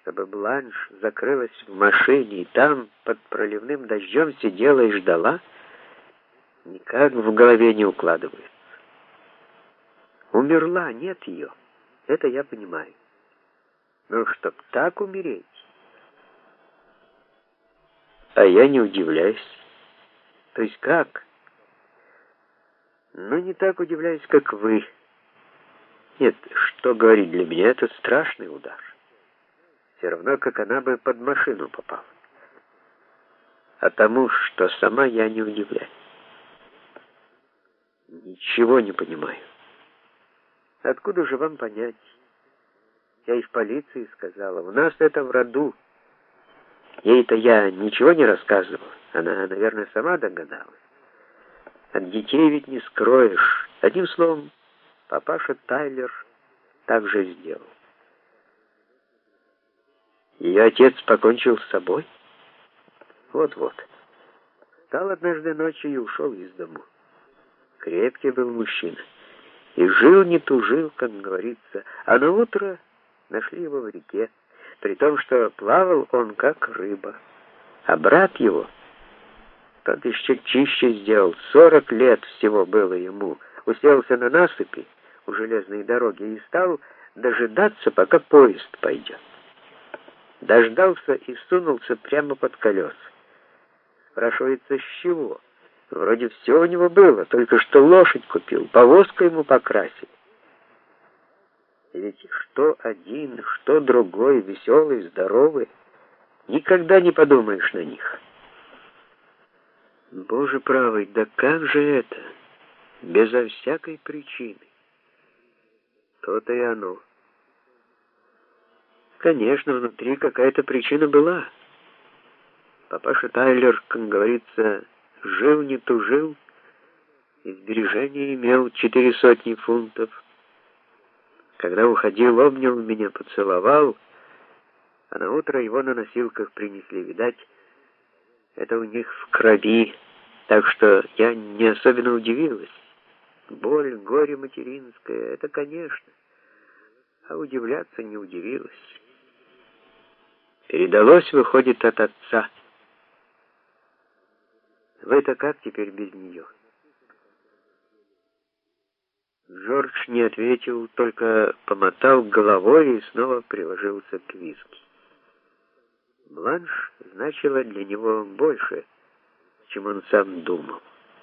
чтобы Бланш закрылась в машине и там под проливным дождем сидела и ждала, никак в голове не укладывается. Умерла, нет ее, это я понимаю. Но чтоб так умереть... А я не удивляюсь. То есть как? Ну, не так удивляюсь, как вы. Нет, что говорить, для меня это страшный удар. Все равно, как она бы под машину попала. А тому, что сама, я не удивляюсь. Ничего не понимаю. Откуда же вам понять? Я и в полиции сказала. У нас это в роду. Ей-то я ничего не рассказывал. Она, наверное, сама догадалась. От детей ведь не скроешь. Одним словом, папаша Тайлер так же сделал. Ее отец покончил с собой? Вот-вот. Встал однажды ночью и ушел из дому. Крепкий был мужчина. И жил не тужил, как говорится. А на утро нашли его в реке. При том, что плавал он как рыба. А брат его, тот еще чище сделал. 40 лет всего было ему. Уселся на насыпи у железной дороги и стал дожидаться, пока поезд пойдет. Дождался и сунулся прямо под колеса. Спрашивается, с чего? Вроде все у него было, только что лошадь купил, повозку ему покрасили. И ведь что один, что другой, веселый, здоровый, никогда не подумаешь на них. Боже правый, да как же это? Безо всякой причины. То-то и оно. Конечно, внутри какая-то причина была. Папаша Тайлер, как говорится, жил не тужил, и сбережения имел 400 фунтов. Когда уходил, обнял меня, поцеловал, а на утро его на носилках принесли. Видать, это у них в крови, так что я не особенно удивилась. Боль, горе материнское, это конечно, а удивляться не удивилась. Передалось, выходит, от отца. Вы-то как теперь без нее? Джордж не ответил, только помотал головой и снова приложился к виски. Бланш значила для него больше, чем он сам думал.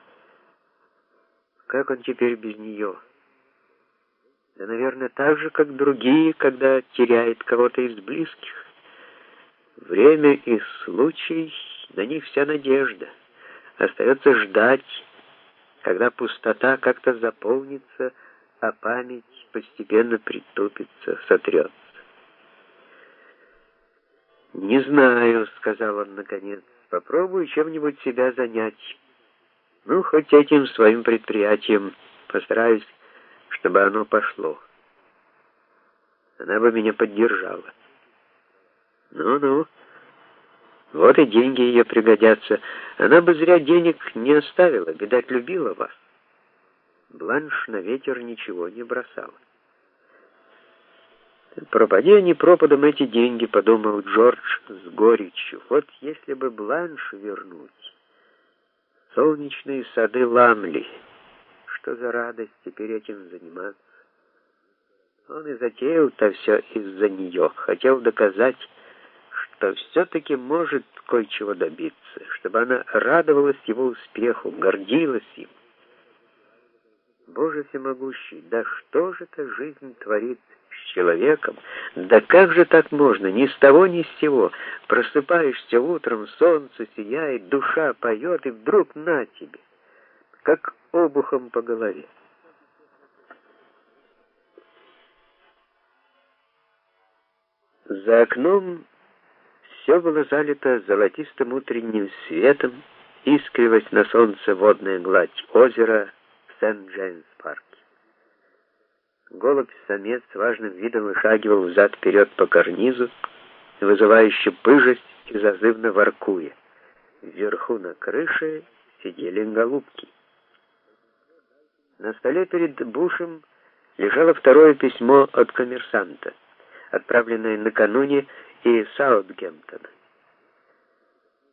Как он теперь без нее? Да, наверное, так же, как другие, когда теряет кого-то из близких. Время и случай, на них вся надежда. Остается ждать, когда пустота как-то заполнится, а память постепенно притупится, сотрется. «Не знаю», — сказал он наконец, — «попробую чем-нибудь себя занять. Ну, хоть этим своим предприятием постараюсь, чтобы оно пошло. Она бы меня поддержала». «Ну-ну, вот и деньги ее пригодятся. Она бы зря денег не оставила, видать, любила вас». Бланш на ветер ничего не бросала. «Пропади они пропадом эти деньги», — подумал Джордж с горечью. «Вот если бы Бланш вернуть. Солнечные сады Ламли. Что за радость теперь этим заниматься?» Он и затеял-то все из-за нее. Хотел доказать, что все-таки может кое-чего добиться, чтобы она радовалась его успеху, гордилась им. Боже всемогущий, да что же эта жизнь творит с человеком? Да как же так можно? Ни с того, ни с сего. Просыпаешься утром, солнце сияет, душа поет, и вдруг на тебе, как обухом по голове. За окном все было залито золотистым утренним светом, искрилась на солнце водная гладь озера в Сент-Джеймс-парке. Голубь-самец с важным видом вышагивал взад-вперед по карнизу, вызывающе пыжесть и зазывно воркуя. Вверху на крыше сидели голубки. На столе перед Бушем лежало второе письмо от коммерсанта, отправленное накануне и Саутгемптона.